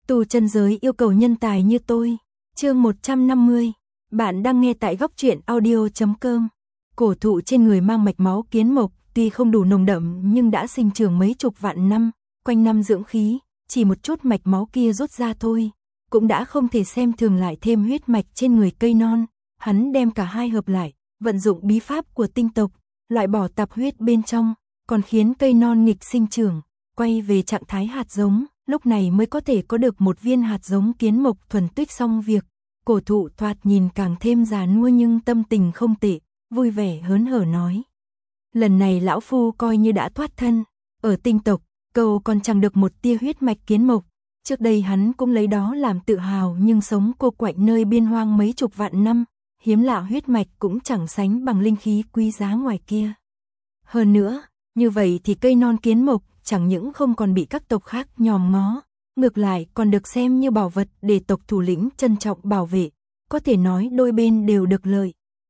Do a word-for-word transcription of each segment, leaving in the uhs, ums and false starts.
Tu chân giới yêu cầu nhân tài như tôi. Chương một trăm năm mươi. Bạn đang nghe tại góc truyện audio chấm com. Cổ thụ trên người mang mạch máu kiến mộc, tuy không đủ nồng đậm nhưng đã sinh trưởng mấy chục vạn năm, quanh năm dưỡng khí, chỉ một chút mạch máu kia rút ra thôi, cũng đã không thể xem thường lại thêm huyết mạch trên người cây non. Hắn đem cả hai hợp lại, vận dụng bí pháp của tinh tộc, loại bỏ tạp huyết bên trong, còn khiến cây non nghịch sinh trưởng, quay về trạng thái hạt giống, lúc này mới có thể có được một viên hạt giống kiến mộc thuần tuyết. Xong việc, cổ thụ thoạt nhìn càng thêm già nua nhưng tâm tình không tệ, vui vẻ hớn hở nói. Lần này lão phu coi như đã thoát thân, ở tinh tộc, cậu còn chẳng được một tia huyết mạch kiến mộc, trước đây hắn cũng lấy đó làm tự hào nhưng sống cô quạnh nơi biên hoang mấy chục vạn năm, hiếm lạ huyết mạch cũng chẳng sánh bằng linh khí quý giá ngoài kia. Hơn nữa, như vậy thì cây non kiến mộc chẳng những không còn bị các tộc khác nhòm ngó, ngược lại còn được xem như bảo vật để tộc thủ lĩnh trân trọng bảo vệ, có thể nói đôi bên đều được lợi.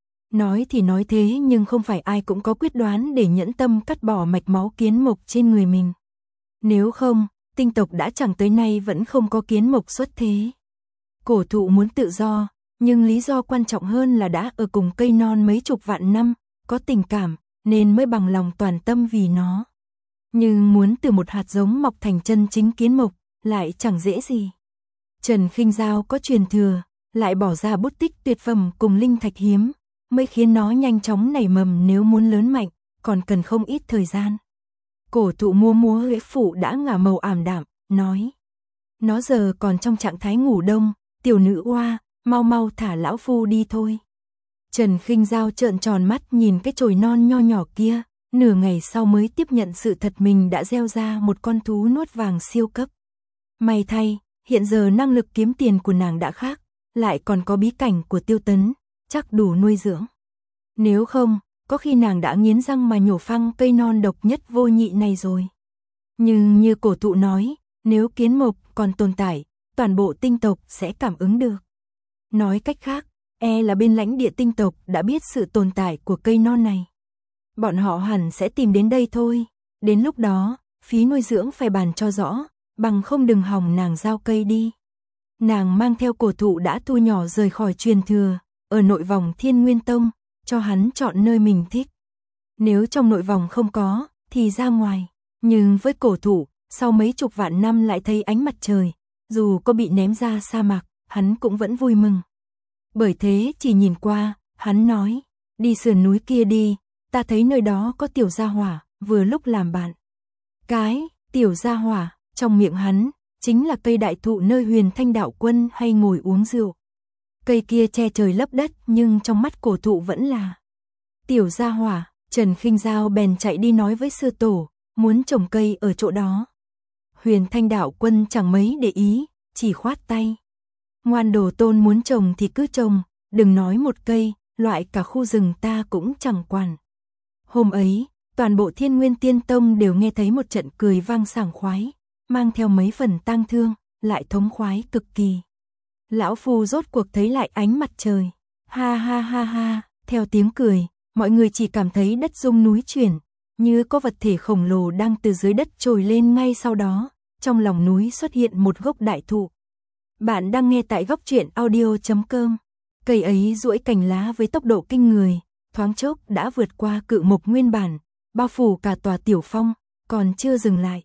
Nói thì nói thế nhưng không phải ai cũng có quyết đoán để nhẫn tâm cắt bỏ mạch máu kiến mộc trên người mình. Nếu không, tinh tộc đã chẳng tới nay vẫn không có kiến mộc xuất thế. Cổ thụ muốn tự do, nhưng lý do quan trọng hơn là đã ở cùng cây non mấy chục vạn năm, có tình cảm, nên mới bằng lòng toàn tâm vì nó. Nhưng muốn từ một hạt giống mọc thành chân chính kiến mộc, lại chẳng dễ gì. Trần Khinh Giao có truyền thừa, lại bỏ ra bút tích tuyệt phẩm cùng linh thạch hiếm, mới khiến nó nhanh chóng nảy mầm. Nếu muốn lớn mạnh, còn cần không ít thời gian. Cổ thụ mua múa lễ phụ đã ngả màu ảm đạm, nói. Nó giờ còn trong trạng thái ngủ đông, tiểu nữ oa, mau mau thả lão phu đi thôi. Trần Khinh Giao trợn tròn mắt nhìn cái chồi non nho nhỏ kia, nửa ngày sau mới tiếp nhận sự thật mình đã gieo ra một con thú nuốt vàng siêu cấp. May thay, hiện giờ năng lực kiếm tiền của nàng đã khác, lại còn có bí cảnh của Tiêu Tấn, chắc đủ nuôi dưỡng. Nếu không, có khi nàng đã nghiến răng mà nhổ phăng cây non độc nhất vô nhị này rồi. Nhưng như cổ thụ nói, nếu kiến mộc còn tồn tại, toàn bộ tinh tộc sẽ cảm ứng được. Nói cách khác, e là bên lãnh địa tinh tộc đã biết sự tồn tại của cây non này. Bọn họ hẳn sẽ tìm đến đây thôi, đến lúc đó, phí nuôi dưỡng phải bàn cho rõ, bằng không đừng hòng nàng giao cây đi. Nàng mang theo cổ thụ đã thu nhỏ rời khỏi truyền thừa, ở nội vòng Thiên Nguyên Tông, cho hắn chọn nơi mình thích. Nếu trong nội vòng không có, thì ra ngoài, nhưng với cổ thụ, sau mấy chục vạn năm lại thấy ánh mặt trời, dù có bị ném ra sa mạc, hắn cũng vẫn vui mừng. Bởi thế chỉ nhìn qua, hắn nói, đi sườn núi kia đi, ta thấy nơi đó có tiểu gia hỏa, vừa lúc làm bạn. Cái, tiểu gia hỏa, trong miệng hắn, chính là cây đại thụ nơi Huyền Thanh đạo quân hay ngồi uống rượu. Cây kia che trời lấp đất nhưng trong mắt cổ thụ vẫn là tiểu gia hỏa. Trần Khinh Giao bèn chạy đi nói với sư tổ, muốn trồng cây ở chỗ đó. Huyền Thanh đạo quân chẳng mấy để ý, chỉ khoát tay. Ngoan đồ tôn muốn trồng thì cứ trồng, đừng nói một cây, loại cả khu rừng ta cũng chẳng quản. Hôm ấy, toàn bộ Thiên Nguyên Tiên Tông đều nghe thấy một trận cười vang sảng khoái, mang theo mấy phần tang thương, lại thống khoái cực kỳ. Lão phu rốt cuộc thấy lại ánh mặt trời. Ha ha ha ha, theo tiếng cười, mọi người chỉ cảm thấy đất rung núi chuyển, như có vật thể khổng lồ đang từ dưới đất trồi lên. Ngay sau đó, trong lòng núi xuất hiện một gốc đại thụ. Bạn đang nghe tại góc truyện audio chấm com. Cây ấy duỗi cành lá với tốc độ kinh người, thoáng chốc đã vượt qua cự mộc nguyên bản, bao phủ cả tòa tiểu phong, còn chưa dừng lại.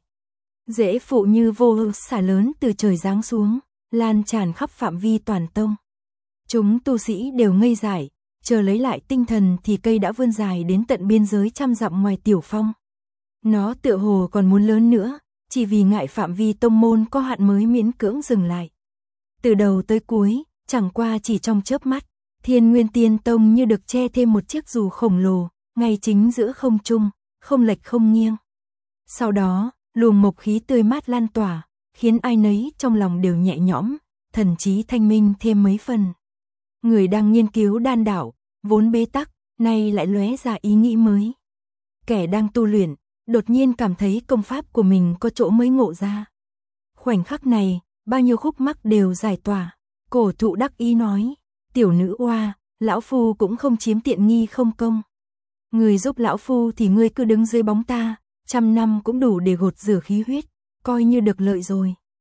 Rễ phụ như vô xả lớn từ trời giáng xuống, lan tràn khắp phạm vi toàn tông. Chúng tu sĩ đều ngây dại, chờ lấy lại tinh thần thì cây đã vươn dài đến tận biên giới trăm dặm ngoài tiểu phong. Nó tựa hồ còn muốn lớn nữa, chỉ vì ngại phạm vi tông môn có hạn mới miễn cưỡng dừng lại. Từ đầu tới cuối, chẳng qua chỉ trong chớp mắt, Thiên Nguyên Tiên Tông như được che thêm một chiếc dù khổng lồ, ngay chính giữa không trung, không lệch không nghiêng. Sau đó, luồng mộc khí tươi mát lan tỏa, khiến ai nấy trong lòng đều nhẹ nhõm, thần trí thanh minh thêm mấy phần. Người đang nghiên cứu đan đạo, vốn bế tắc, nay lại lóe ra ý nghĩ mới. Kẻ đang tu luyện, đột nhiên cảm thấy công pháp của mình có chỗ mới ngộ ra. Khoảnh khắc này, bao nhiêu khúc mắc đều giải tỏa. Cổ thụ đắc ý nói, tiểu nữ oa, lão phu cũng không chiếm tiện nghi không công. Người giúp lão phu thì ngươi cứ đứng dưới bóng ta, trăm năm cũng đủ để gột rửa khí huyết, coi như được lợi rồi.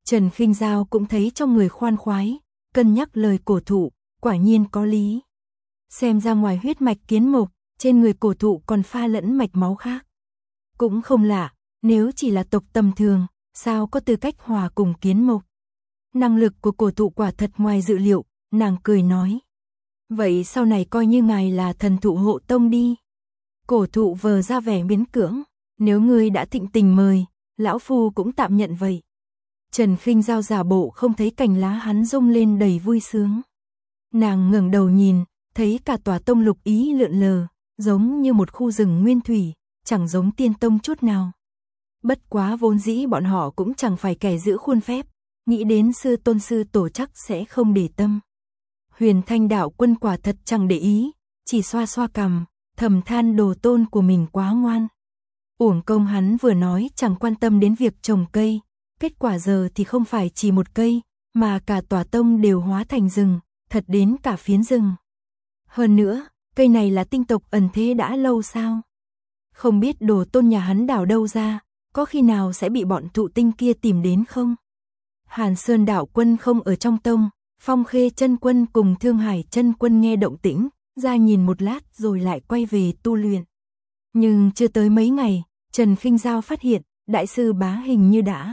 Trần Khinh Giao cũng thấy trong người khoan khoái, cân nhắc lời cổ thụ, quả nhiên có lý. Xem ra ngoài huyết mạch kiến mộc, trên người cổ thụ còn pha lẫn mạch máu khác. Cũng không lạ, nếu chỉ là tộc tầm thường, sao có tư cách hòa cùng kiến mộc. Năng lực của cổ thụ quả thật ngoài dự liệu, nàng cười nói. Vậy sau này coi như ngài là thần thụ hộ tông đi. Cổ thụ vờ ra vẻ miễn cưỡng, nếu ngươi đã thịnh tình mời, lão phu cũng tạm nhận vậy. Trần Khinh Giao giả bộ không thấy cành lá hắn rung lên đầy vui sướng. Nàng ngẩng đầu nhìn, thấy cả tòa tông lục ý lượn lờ, giống như một khu rừng nguyên thủy, chẳng giống tiên tông chút nào. Bất quá vốn dĩ bọn họ cũng chẳng phải kẻ giữ khuôn phép, nghĩ đến sư tôn sư tổ chắc sẽ không để tâm. Huyền Thanh đạo quân quả thật chẳng để ý, chỉ xoa xoa cằm, thầm than đồ tôn của mình quá ngoan. Uổng công hắn vừa nói chẳng quan tâm đến việc trồng cây, kết quả giờ thì không phải chỉ một cây, mà cả tòa tông đều hóa thành rừng, thật đến cả phiến rừng. Hơn nữa, cây này là tinh tộc ẩn thế đã lâu sao? Không biết đồ tôn nhà hắn đào đâu ra, có khi nào sẽ bị bọn thụ tinh kia tìm đến không? Hàn Sơn đạo quân không ở trong tông, Phong Khê chân quân cùng Thương Hải chân quân nghe động tĩnh, ra nhìn một lát rồi lại quay về tu luyện. Nhưng chưa tới mấy ngày, Trần Khinh Giao phát hiện, đại sư bá hình như đã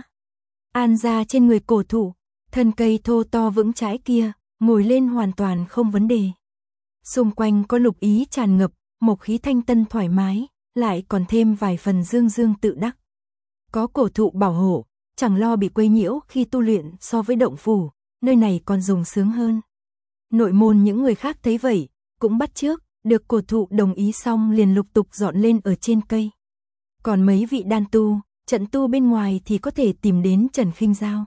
an ra trên người cổ thụ, thân cây thô to vững chãi kia, ngồi lên hoàn toàn không vấn đề. Xung quanh có lục ý tràn ngập, mộc khí thanh tân thoải mái, lại còn thêm vài phần dương dương tự đắc. Có cổ thụ bảo hộ, chẳng lo bị quấy nhiễu khi tu luyện so với động phủ, nơi này còn dùng sướng hơn. Nội môn những người khác thấy vậy, cũng bắt chước, được cổ thụ đồng ý xong liền lục tục dọn lên ở trên cây. Còn mấy vị đan tu, trận tu bên ngoài thì có thể tìm đến Trần Khinh Giao.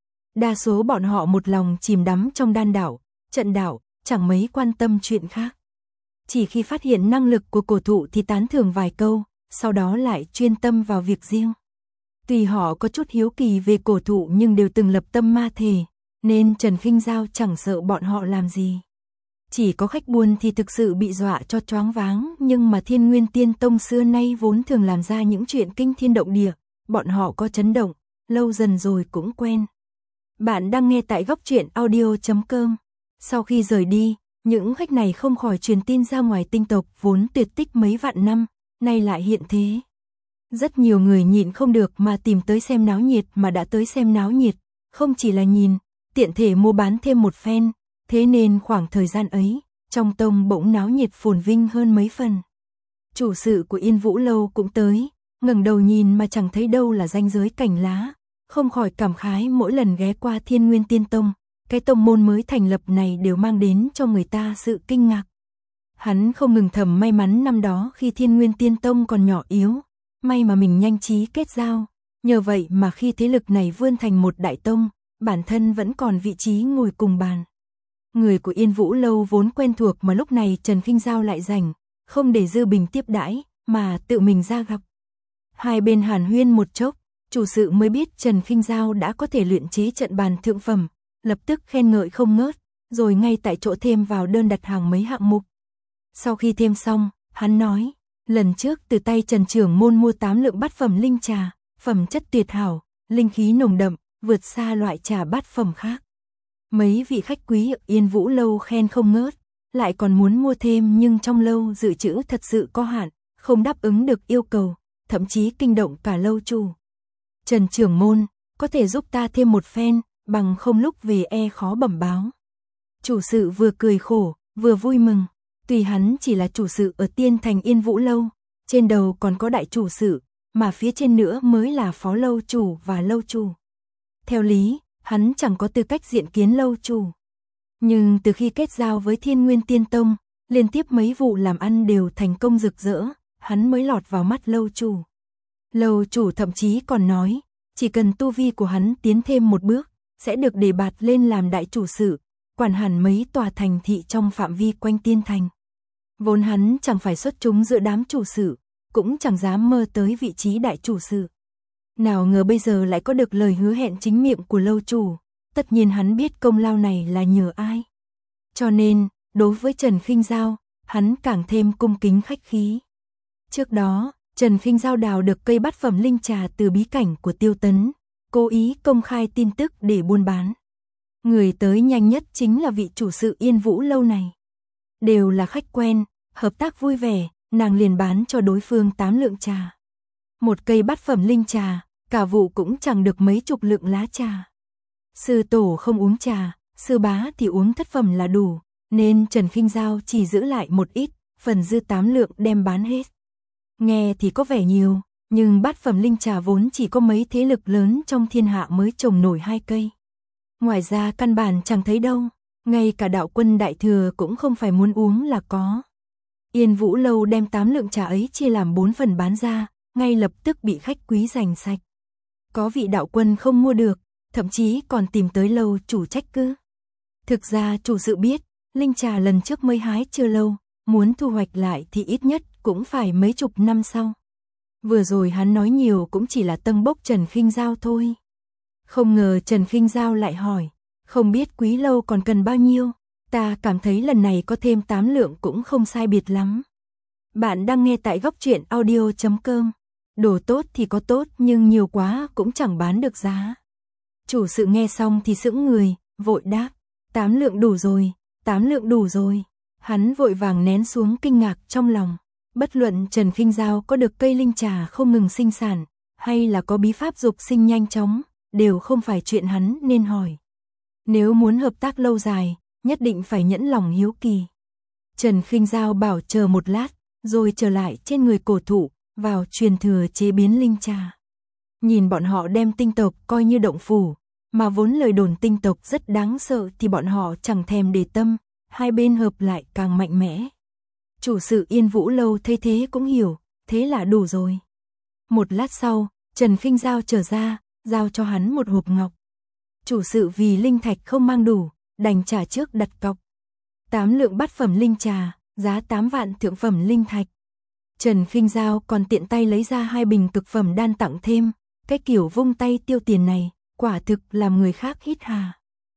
Đa số bọn họ một lòng chìm đắm trong đan đạo, trận đạo, chẳng mấy quan tâm chuyện khác. Chỉ khi phát hiện năng lực của cổ thụ thì tán thưởng vài câu, sau đó lại chuyên tâm vào việc riêng. Tuy họ có chút hiếu kỳ về cổ thụ nhưng đều từng lập tâm ma thề, nên Trần Khinh Giao chẳng sợ bọn họ làm gì. Chỉ có khách buôn thì thực sự bị dọa cho choáng váng, nhưng mà Thiên Nguyên Tiên Tông xưa nay vốn thường làm ra những chuyện kinh thiên động địa, bọn họ có chấn động, lâu dần rồi cũng quen. Bạn đang nghe tại góc truyện audio chấm com. Sau khi rời đi, những khách này không khỏi truyền tin ra ngoài tinh tộc vốn tuyệt tích mấy vạn năm, nay lại hiện thế. Rất nhiều người nhịn không được mà tìm tới xem náo nhiệt mà đã tới xem náo nhiệt, không chỉ là nhìn, tiện thể mua bán thêm một phen, thế nên khoảng thời gian ấy, trong tông bỗng náo nhiệt phồn vinh hơn mấy phần. Chủ sự của Yên Vũ Lâu cũng tới, ngẩng đầu nhìn mà chẳng thấy đâu là ranh giới cành lá, không khỏi cảm khái mỗi lần ghé qua Thiên Nguyên Tiên Tông, cái tông môn mới thành lập này đều mang đến cho người ta sự kinh ngạc. Hắn không ngừng thầm may mắn năm đó khi Thiên Nguyên Tiên Tông còn nhỏ yếu, may mà mình nhanh trí kết giao, nhờ vậy mà khi thế lực này vươn thành một đại tông, bản thân vẫn còn vị trí ngồi cùng bàn. Người của Yên Vũ Lâu vốn quen thuộc mà lúc này Trần Khinh Giao lại rảnh, không để Dư Bình tiếp đãi, mà tự mình ra gặp. Hai bên hàn huyên một chốc, chủ sự mới biết Trần Khinh Giao đã có thể luyện chế trận bàn thượng phẩm, lập tức khen ngợi không ngớt, rồi ngay tại chỗ thêm vào đơn đặt hàng mấy hạng mục. Sau khi thêm xong, hắn nói, lần trước từ tay Trần trưởng môn mua tám lượng bát phẩm linh trà, phẩm chất tuyệt hảo, linh khí nồng đậm, vượt xa loại trà bát phẩm khác. Mấy vị khách quý ở Yên Vũ Lâu khen không ngớt, lại còn muốn mua thêm nhưng trong lâu dự trữ thật sự có hạn, không đáp ứng được yêu cầu, thậm chí kinh động cả lâu chủ. Trần trưởng môn, có thể giúp ta thêm một phen, bằng không lúc về e khó bẩm báo. Chủ sự vừa cười khổ, vừa vui mừng, tuy hắn chỉ là chủ sự ở Tiên Thành Yên Vũ Lâu, trên đầu còn có đại chủ sự, mà phía trên nữa mới là phó lâu chủ và lâu chủ. Theo lý, hắn chẳng có tư cách diện kiến lâu chủ. Nhưng từ khi kết giao với Thiên Nguyên Tiên Tông, liên tiếp mấy vụ làm ăn đều thành công rực rỡ, hắn mới lọt vào mắt lâu chủ. Lâu chủ thậm chí còn nói, chỉ cần tu vi của hắn tiến thêm một bước, sẽ được đề bạt lên làm đại chủ sự, quản hẳn mấy tòa thành thị trong phạm vi quanh Tiên Thành. Vốn hắn chẳng phải xuất chúng giữa đám chủ sự, cũng chẳng dám mơ tới vị trí đại chủ sự. Nào ngờ bây giờ lại có được lời hứa hẹn chính miệng của lâu chủ, tất nhiên hắn biết công lao này là nhờ ai. Cho nên, đối với Trần Khinh Giao, hắn càng thêm cung kính khách khí. Trước đó, Trần Khinh Giao đào được cây bát phẩm linh trà từ bí cảnh của Tiêu Tấn, cố ý công khai tin tức để buôn bán. Người tới nhanh nhất chính là vị chủ sự Yên Vũ lâu này. Đều là khách quen, hợp tác vui vẻ, nàng liền bán cho đối phương tám lượng trà. Một cây bát phẩm linh trà, cả vụ cũng chẳng được mấy chục lượng lá trà. Sư tổ không uống trà, sư bá thì uống thất phẩm là đủ, nên Trần Khinh Giao chỉ giữ lại một ít, phần dư tám lượng đem bán hết. Nghe thì có vẻ nhiều, nhưng bát phẩm linh trà vốn chỉ có mấy thế lực lớn trong thiên hạ mới trồng nổi hai cây. Ngoài ra căn bản chẳng thấy đâu, ngay cả đạo quân đại thừa cũng không phải muốn uống là có. Yên Vũ lâu đem tám lượng trà ấy chia làm bốn phần bán ra, ngay lập tức bị khách quý giành sạch. Có vị đạo quân không mua được, thậm chí còn tìm tới lâu chủ trách cứ. Thực ra chủ sự biết, linh trà lần trước mới hái chưa lâu, muốn thu hoạch lại thì ít nhất cũng phải mấy chục năm sau. Vừa rồi hắn nói nhiều cũng chỉ là tâng bốc Trần Khinh Giao thôi. Không ngờ Trần Khinh Giao lại hỏi, không biết quý lâu còn cần bao nhiêu, ta cảm thấy lần này có thêm tám lượng cũng không sai biệt lắm. Bạn đang nghe tại góc truyện audio chấm com. Đồ tốt thì có tốt nhưng nhiều quá cũng chẳng bán được giá. Chủ sự nghe xong thì sững người, vội đáp, tám lượng đủ rồi, tám lượng đủ rồi. Hắn vội vàng nén xuống kinh ngạc trong lòng. Bất luận Trần Khinh Giao có được cây linh trà không ngừng sinh sản, hay là có bí pháp dục sinh nhanh chóng, đều không phải chuyện hắn nên hỏi. Nếu muốn hợp tác lâu dài, nhất định phải nhẫn lòng hiếu kỳ. Trần Khinh Giao bảo chờ một lát, rồi trở lại trên người cổ thụ, vào truyền thừa chế biến linh trà. Nhìn bọn họ đem tinh tộc coi như động phủ, mà vốn lời đồn tinh tộc rất đáng sợ thì bọn họ chẳng thèm để tâm, hai bên hợp lại càng mạnh mẽ. Chủ sự Yên Vũ lâu thấy thế cũng hiểu, thế là đủ rồi. Một lát sau, Trần Khinh Giao trở ra, giao cho hắn một hộp ngọc. Chủ sự vì linh thạch không mang đủ, đành trả trước đặt cọc. Tám lượng bát phẩm linh trà, giá tám vạn thượng phẩm linh thạch. Trần Khinh Giao còn tiện tay lấy ra hai bình cực phẩm đan tặng thêm, cái kiểu vung tay tiêu tiền này, quả thực làm người khác hít hà.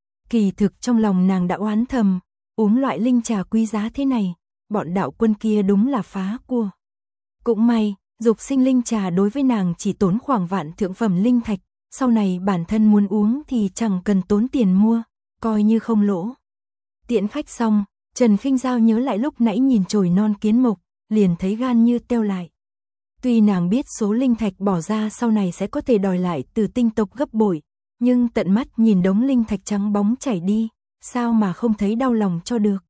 Kỳ thực trong lòng nàng đã oán thầm, uống loại linh trà quý giá thế này, bọn đạo quân kia đúng là phá cua. Cũng may, dục sinh linh trà đối với nàng chỉ tốn khoảng vạn thượng phẩm linh thạch, sau này bản thân muốn uống thì chẳng cần tốn tiền mua, coi như không lỗ. Tiễn khách xong, Trần Khinh Giao nhớ lại lúc nãy nhìn chồi non kiến mộc, liền thấy gan như teo lại. Tuy nàng biết số linh thạch bỏ ra sau này sẽ có thể đòi lại từ tinh tộc gấp bội, nhưng tận mắt nhìn đống linh thạch trắng bóng chảy đi, sao mà không thấy đau lòng cho được.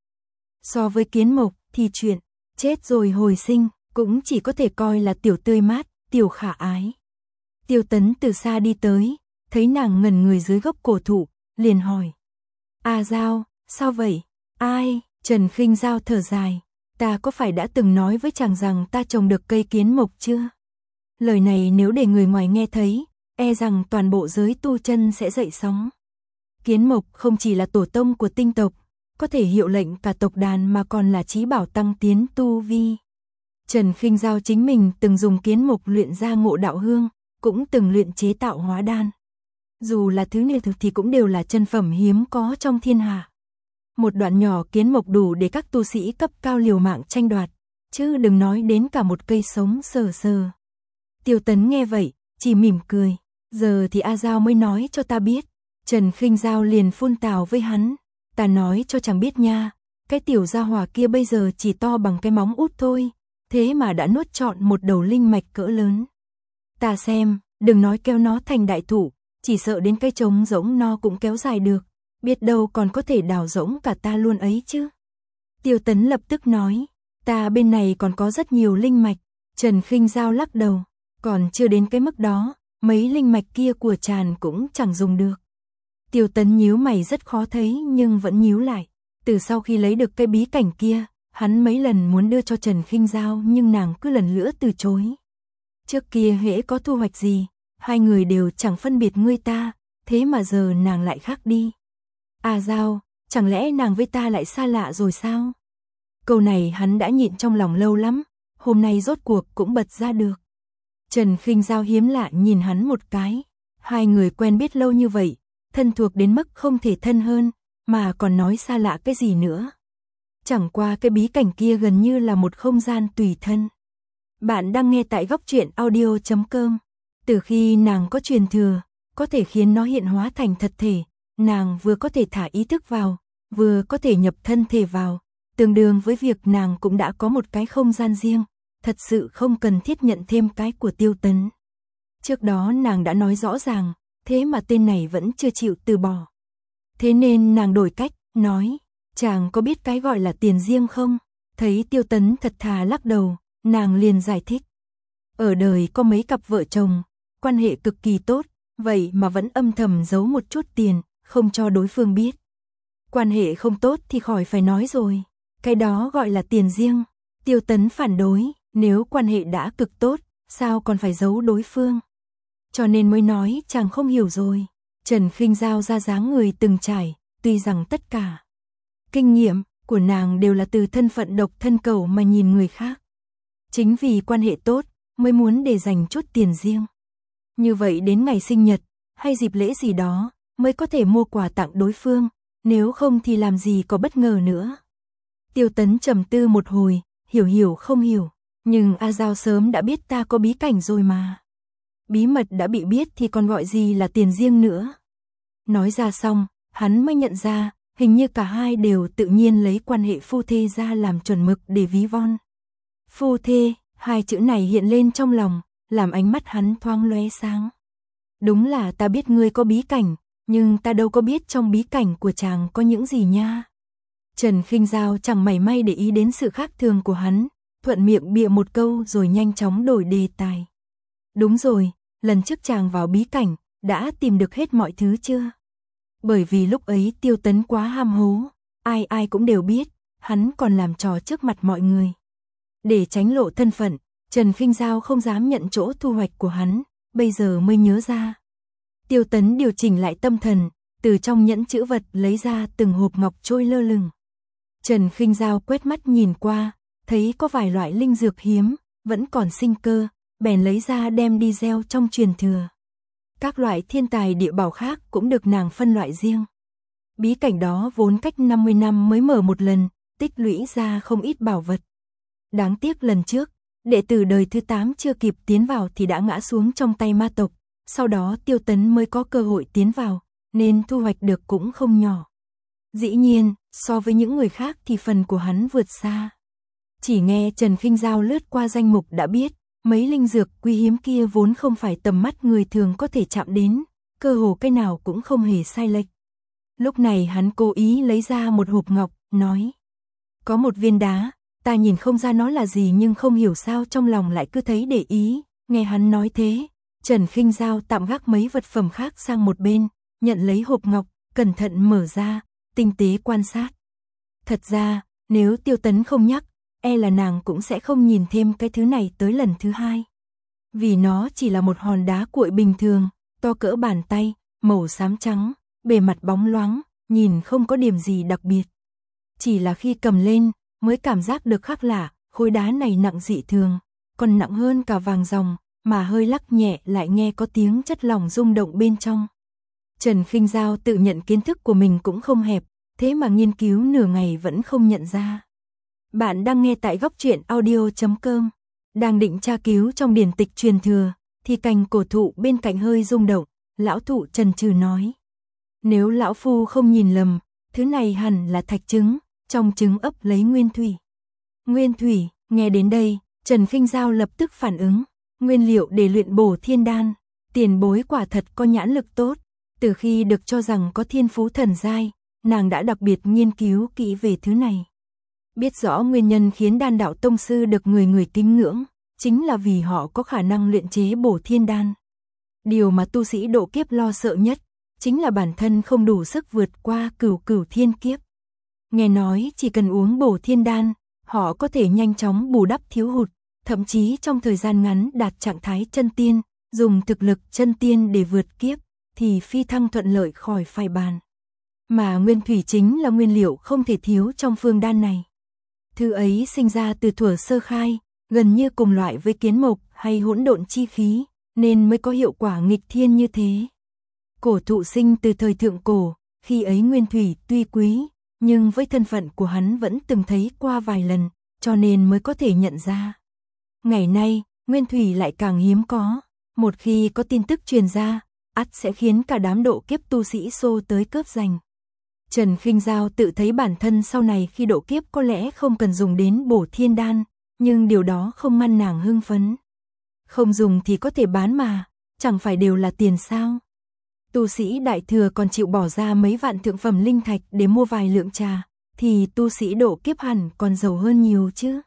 So với kiến mộc thì chuyện chết rồi hồi sinh cũng chỉ có thể coi là tiểu tươi mát, tiểu khả ái. Tiêu Tấn từ xa đi tới, thấy nàng ngẩn người dưới gốc cổ thụ, liền hỏi: "A Giao, sao vậy?" "Ai?" Trần Khinh Giao thở dài, "Ta có phải đã từng nói với chàng rằng ta trồng được cây kiến mộc chưa?" Lời này nếu để người ngoài nghe thấy, e rằng toàn bộ giới tu chân sẽ dậy sóng. Kiến mộc không chỉ là tổ tông của tinh tộc, có thể hiệu lệnh cả tộc đàn mà còn là chí bảo tăng tiến tu vi. Trần Khinh Giao chính mình từng dùng kiến mộc luyện ra ngộ đạo hương, cũng từng luyện chế tạo hóa đan. Dù là thứ này thì cũng đều là chân phẩm hiếm có trong thiên hạ. Một đoạn nhỏ kiến mộc đủ để các tu sĩ cấp cao liều mạng tranh đoạt, chứ đừng nói đến cả một cây sống sờ sờ. Tiêu Tấn nghe vậy, chỉ mỉm cười, giờ thì A Giao mới nói cho ta biết. Trần Khinh Giao liền phun tào với hắn, ta nói cho chàng biết nha, cái tiểu gia hỏa kia bây giờ chỉ to bằng cái móng út thôi, thế mà đã nuốt trọn một đầu linh mạch cỡ lớn. Ta xem, đừng nói kéo nó thành đại thụ, chỉ sợ đến cái trống rỗng no cũng kéo dài được, biết đâu còn có thể đào rỗng cả ta luôn ấy chứ. Tiêu Tấn lập tức nói, ta bên này còn có rất nhiều linh mạch. Trần Khinh Giao lắc đầu, còn chưa đến cái mức đó, mấy linh mạch kia của chàng cũng chẳng dùng được. Tiêu Tấn nhíu mày rất khó thấy nhưng vẫn nhíu lại. Từ sau khi lấy được cái bí cảnh kia, hắn mấy lần muốn đưa cho Trần Khinh Giao nhưng nàng cứ lần lữa từ chối. Trước kia hễ có thu hoạch gì, hai người đều chẳng phân biệt ngươi ta, thế mà giờ nàng lại khác đi. À Giao, chẳng lẽ nàng với ta lại xa lạ rồi sao? Câu này hắn đã nhịn trong lòng lâu lắm, hôm nay rốt cuộc cũng bật ra được. Trần Khinh Giao hiếm lạ nhìn hắn một cái, hai người quen biết lâu như vậy, thân thuộc đến mức không thể thân hơn, mà còn nói xa lạ cái gì nữa. Chẳng qua cái bí cảnh kia gần như là một không gian tùy thân. Bạn đang nghe tại góc truyện audio chấm com. Từ khi nàng có truyền thừa, có thể khiến nó hiện hóa thành thật thể, nàng vừa có thể thả ý thức vào, vừa có thể nhập thân thể vào, tương đương với việc nàng cũng đã có một cái không gian riêng, thật sự không cần thiết nhận thêm cái của Tiêu Tấn. Trước đó nàng đã nói rõ ràng, thế mà tên này vẫn chưa chịu từ bỏ. Thế nên nàng đổi cách, nói, chàng có biết cái gọi là tiền riêng không? Thấy Tiêu Tấn thật thà lắc đầu, nàng liền giải thích. Ở đời có mấy cặp vợ chồng, quan hệ cực kỳ tốt, vậy mà vẫn âm thầm giấu một chút tiền, không cho đối phương biết. Quan hệ không tốt thì khỏi phải nói rồi, cái đó gọi là tiền riêng. Tiêu Tấn phản đối, nếu quan hệ đã cực tốt, sao còn phải giấu đối phương? Cho nên mới nói chàng không hiểu rồi. Trần Khinh Giao ra dáng người từng trải, tuy rằng tất cả kinh nghiệm của nàng đều là từ thân phận độc thân cầu mà nhìn người khác. Chính vì quan hệ tốt mới muốn để dành chút tiền riêng. Như vậy đến ngày sinh nhật hay dịp lễ gì đó mới có thể mua quà tặng đối phương, nếu không thì làm gì có bất ngờ nữa. Tiêu Tấn trầm tư một hồi, hiểu hiểu không hiểu, nhưng A Giao sớm đã biết ta có bí cảnh rồi mà. Bí mật đã bị biết thì còn gọi gì là tiền riêng nữa. Nói ra xong, hắn mới nhận ra, hình như cả hai đều tự nhiên lấy quan hệ phu thê ra làm chuẩn mực để ví von. Phu thê, hai chữ này hiện lên trong lòng, làm ánh mắt hắn thoáng lóe sáng. Đúng là ta biết ngươi có bí cảnh, nhưng ta đâu có biết trong bí cảnh của chàng có những gì nha. Trần Khinh Giao chẳng mảy may để ý đến sự khác thường của hắn, thuận miệng bịa một câu rồi nhanh chóng đổi đề tài. Đúng rồi, lần trước chàng vào bí cảnh, đã tìm được hết mọi thứ chưa? Bởi vì lúc ấy Tiêu Tấn quá ham hố, ai ai cũng đều biết, hắn còn làm trò trước mặt mọi người. Để tránh lộ thân phận, Trần Khinh Giao không dám nhận chỗ thu hoạch của hắn, bây giờ mới nhớ ra. Tiêu Tấn điều chỉnh lại tâm thần, từ trong nhẫn chữ vật lấy ra từng hộp ngọc trôi lơ lửng. Trần Khinh Giao quét mắt nhìn qua, thấy có vài loại linh dược hiếm, vẫn còn sinh cơ, bèn lấy ra đem đi gieo trong truyền thừa. Các loại thiên tài địa bảo khác cũng được nàng phân loại riêng. Bí cảnh đó vốn cách năm mươi năm mới mở một lần, tích lũy ra không ít bảo vật. Đáng tiếc lần trước, đệ tử đời thứ tám chưa kịp tiến vào thì đã ngã xuống trong tay ma tộc, sau đó Tiêu Tấn mới có cơ hội tiến vào, nên thu hoạch được cũng không nhỏ. Dĩ nhiên, so với những người khác thì phần của hắn vượt xa. Chỉ nghe Trần Khinh Giao lướt qua danh mục đã biết, mấy linh dược quý hiếm kia vốn không phải tầm mắt người thường có thể chạm đến, cơ hồ cái nào cũng không hề sai lệch. Lúc này hắn cố ý lấy ra một hộp ngọc, nói. Có một viên đá, ta nhìn không ra nó là gì nhưng không hiểu sao trong lòng lại cứ thấy để ý, nghe hắn nói thế. Trần Khinh Giao tạm gác mấy vật phẩm khác sang một bên, nhận lấy hộp ngọc, cẩn thận mở ra, tinh tế quan sát. Thật ra, nếu Tiêu Tấn không nhắc, e là nàng cũng sẽ không nhìn thêm cái thứ này tới lần thứ hai. Vì nó chỉ là một hòn đá cuội bình thường, to cỡ bàn tay, màu xám trắng, bề mặt bóng loáng, nhìn không có điểm gì đặc biệt. Chỉ là khi cầm lên, mới cảm giác được khác lạ, khối đá này nặng dị thường, còn nặng hơn cả vàng ròng, mà hơi lắc nhẹ lại nghe có tiếng chất lỏng rung động bên trong. Trần Khinh Giao tự nhận kiến thức của mình cũng không hẹp, thế mà nghiên cứu nửa ngày vẫn không nhận ra. Bạn đang nghe tại góc truyện audio chấm com, đang định tra cứu trong điển tịch truyền thừa, thì cành cổ thụ bên cạnh hơi rung động, lão thụ chần chừ nói. Nếu lão phu không nhìn lầm, thứ này hẳn là thạch trứng, trong trứng ấp lấy nguyên thủy. Nguyên thủy, nghe đến đây, Trần Khinh Giao lập tức phản ứng, nguyên liệu để luyện bổ thiên đan, tiền bối quả thật có nhãn lực tốt, từ khi được cho rằng có thiên phú thần giai, nàng đã đặc biệt nghiên cứu kỹ về thứ này. Biết rõ nguyên nhân khiến đan đạo tông sư được người người kính ngưỡng, chính là vì họ có khả năng luyện chế bổ thiên đan. Điều mà tu sĩ độ kiếp lo sợ nhất, chính là bản thân không đủ sức vượt qua cửu cửu thiên kiếp. Nghe nói chỉ cần uống bổ thiên đan, họ có thể nhanh chóng bù đắp thiếu hụt, thậm chí trong thời gian ngắn đạt trạng thái chân tiên, dùng thực lực chân tiên để vượt kiếp, thì phi thăng thuận lợi khỏi phải bàn. Mà nguyên thủy chính là nguyên liệu không thể thiếu trong phương đan này. Thứ ấy sinh ra từ thuở sơ khai, gần như cùng loại với kiến mộc hay hỗn độn chi khí, nên mới có hiệu quả nghịch thiên như thế. Cổ thụ sinh từ thời thượng cổ, khi ấy nguyên thủy tuy quý, nhưng với thân phận của hắn vẫn từng thấy qua vài lần, cho nên mới có thể nhận ra. Ngày nay, nguyên thủy lại càng hiếm có, một khi có tin tức truyền ra, ắt sẽ khiến cả đám độ kiếp tu sĩ xô tới cướp giành. Trần Khinh Giao tự thấy bản thân sau này khi độ kiếp có lẽ không cần dùng đến bổ thiên đan, nhưng điều đó không ngăn nàng hưng phấn. Không dùng thì có thể bán mà, chẳng phải đều là tiền sao. Tu sĩ đại thừa còn chịu bỏ ra mấy vạn thượng phẩm linh thạch để mua vài lượng trà, thì tu sĩ độ kiếp hẳn còn giàu hơn nhiều chứ.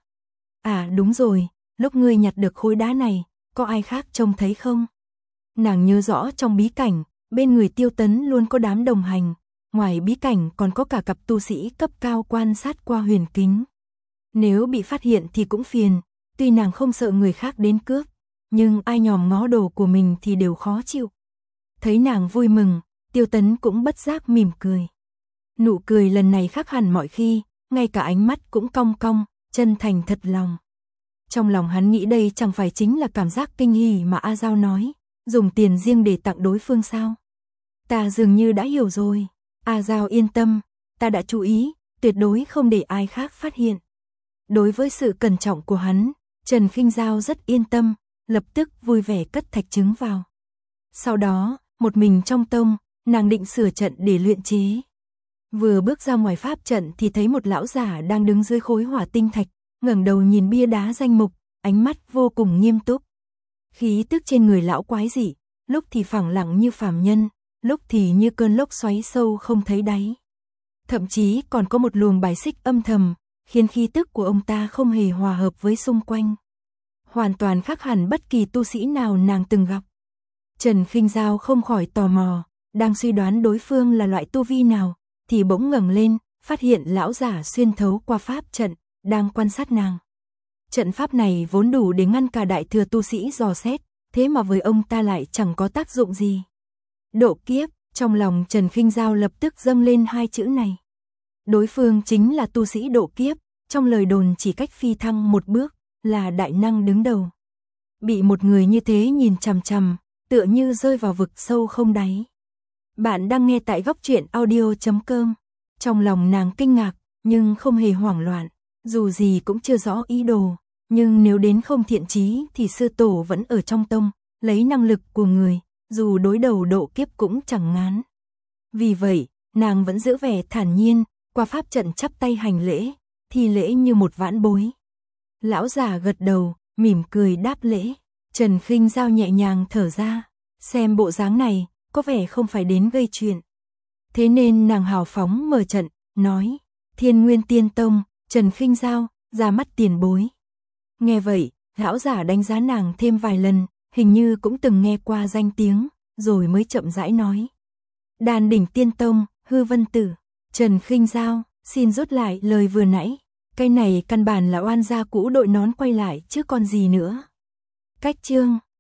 À đúng rồi, lúc ngươi nhặt được khối đá này, có ai khác trông thấy không? Nàng nhớ rõ trong bí cảnh, bên người Tiêu Tấn luôn có đám đồng hành, ngoài bí cảnh còn có cả cặp tu sĩ cấp cao quan sát qua huyền kính. Nếu bị phát hiện thì cũng phiền, tuy nàng không sợ người khác đến cướp, nhưng ai nhòm ngó đồ của mình thì đều khó chịu. Thấy nàng vui mừng, Tiêu Tấn cũng bất giác mỉm cười. Nụ cười lần này khác hẳn mọi khi, ngay cả ánh mắt cũng cong cong, chân thành thật lòng. Trong lòng hắn nghĩ đây chẳng phải chính là cảm giác kinh hỉ mà A Giao nói, dùng tiền riêng để tặng đối phương sao? Ta dường như đã hiểu rồi. A Giao yên tâm, ta đã chú ý, tuyệt đối không để ai khác phát hiện. Đối với sự cẩn trọng của hắn, Trần Khinh Giao rất yên tâm, lập tức vui vẻ cất thạch trứng vào. Sau đó, một mình trong tông, nàng định sửa trận để luyện chế. Vừa bước ra ngoài pháp trận thì thấy một lão giả đang đứng dưới khối hỏa tinh thạch, ngẩng đầu nhìn bia đá danh mục, ánh mắt vô cùng nghiêm túc. Khí tức trên người lão quái dị, lúc thì phẳng lặng như phàm nhân, lúc thì như cơn lốc xoáy sâu không thấy đáy. Thậm chí còn có một luồng bài xích âm thầm, khiến khí tức của ông ta không hề hòa hợp với xung quanh. Hoàn toàn khác hẳn bất kỳ tu sĩ nào nàng từng gặp. Trần Khinh Giao không khỏi tò mò, đang suy đoán đối phương là loại tu vi nào, thì bỗng ngẩng lên, phát hiện lão giả xuyên thấu qua pháp trận, đang quan sát nàng. Trận pháp này vốn đủ để ngăn cả đại thừa tu sĩ dò xét, thế mà với ông ta lại chẳng có tác dụng gì. Độ kiếp, trong lòng Trần Khinh Giao lập tức dâng lên hai chữ này. Đối phương chính là tu sĩ độ kiếp, trong lời đồn chỉ cách phi thăng một bước, là đại năng đứng đầu. Bị một người như thế nhìn chằm chằm, tựa như rơi vào vực sâu không đáy. Bạn đang nghe tại góc truyện audio chấm com. Trong lòng nàng kinh ngạc, nhưng không hề hoảng loạn. Dù gì cũng chưa rõ ý đồ, nhưng nếu đến không thiện chí thì sư tổ vẫn ở trong tông, lấy năng lực của người, dù đối đầu độ kiếp cũng chẳng ngán. Vì vậy, nàng vẫn giữ vẻ thản nhiên, qua pháp trận chắp tay hành lễ, thi lễ như một vãn bối. Lão già gật đầu, mỉm cười đáp lễ. Trần Khinh Giao nhẹ nhàng thở ra, xem bộ dáng này, có vẻ không phải đến gây chuyện. Thế nên nàng hào phóng mở trận, nói, Thiên Nguyên Tiên Tông, Trần Khinh Giao, ra mắt tiền bối. Nghe vậy, lão giả đánh giá nàng thêm vài lần, hình như cũng từng nghe qua danh tiếng, rồi mới chậm rãi nói. Đan Đỉnh Tiên Tông, Hư Vân Tử, Trần Khinh Giao, xin rút lại lời vừa nãy, cái này căn bản là oan gia cũ đội nón quay lại chứ còn gì nữa. Cách chương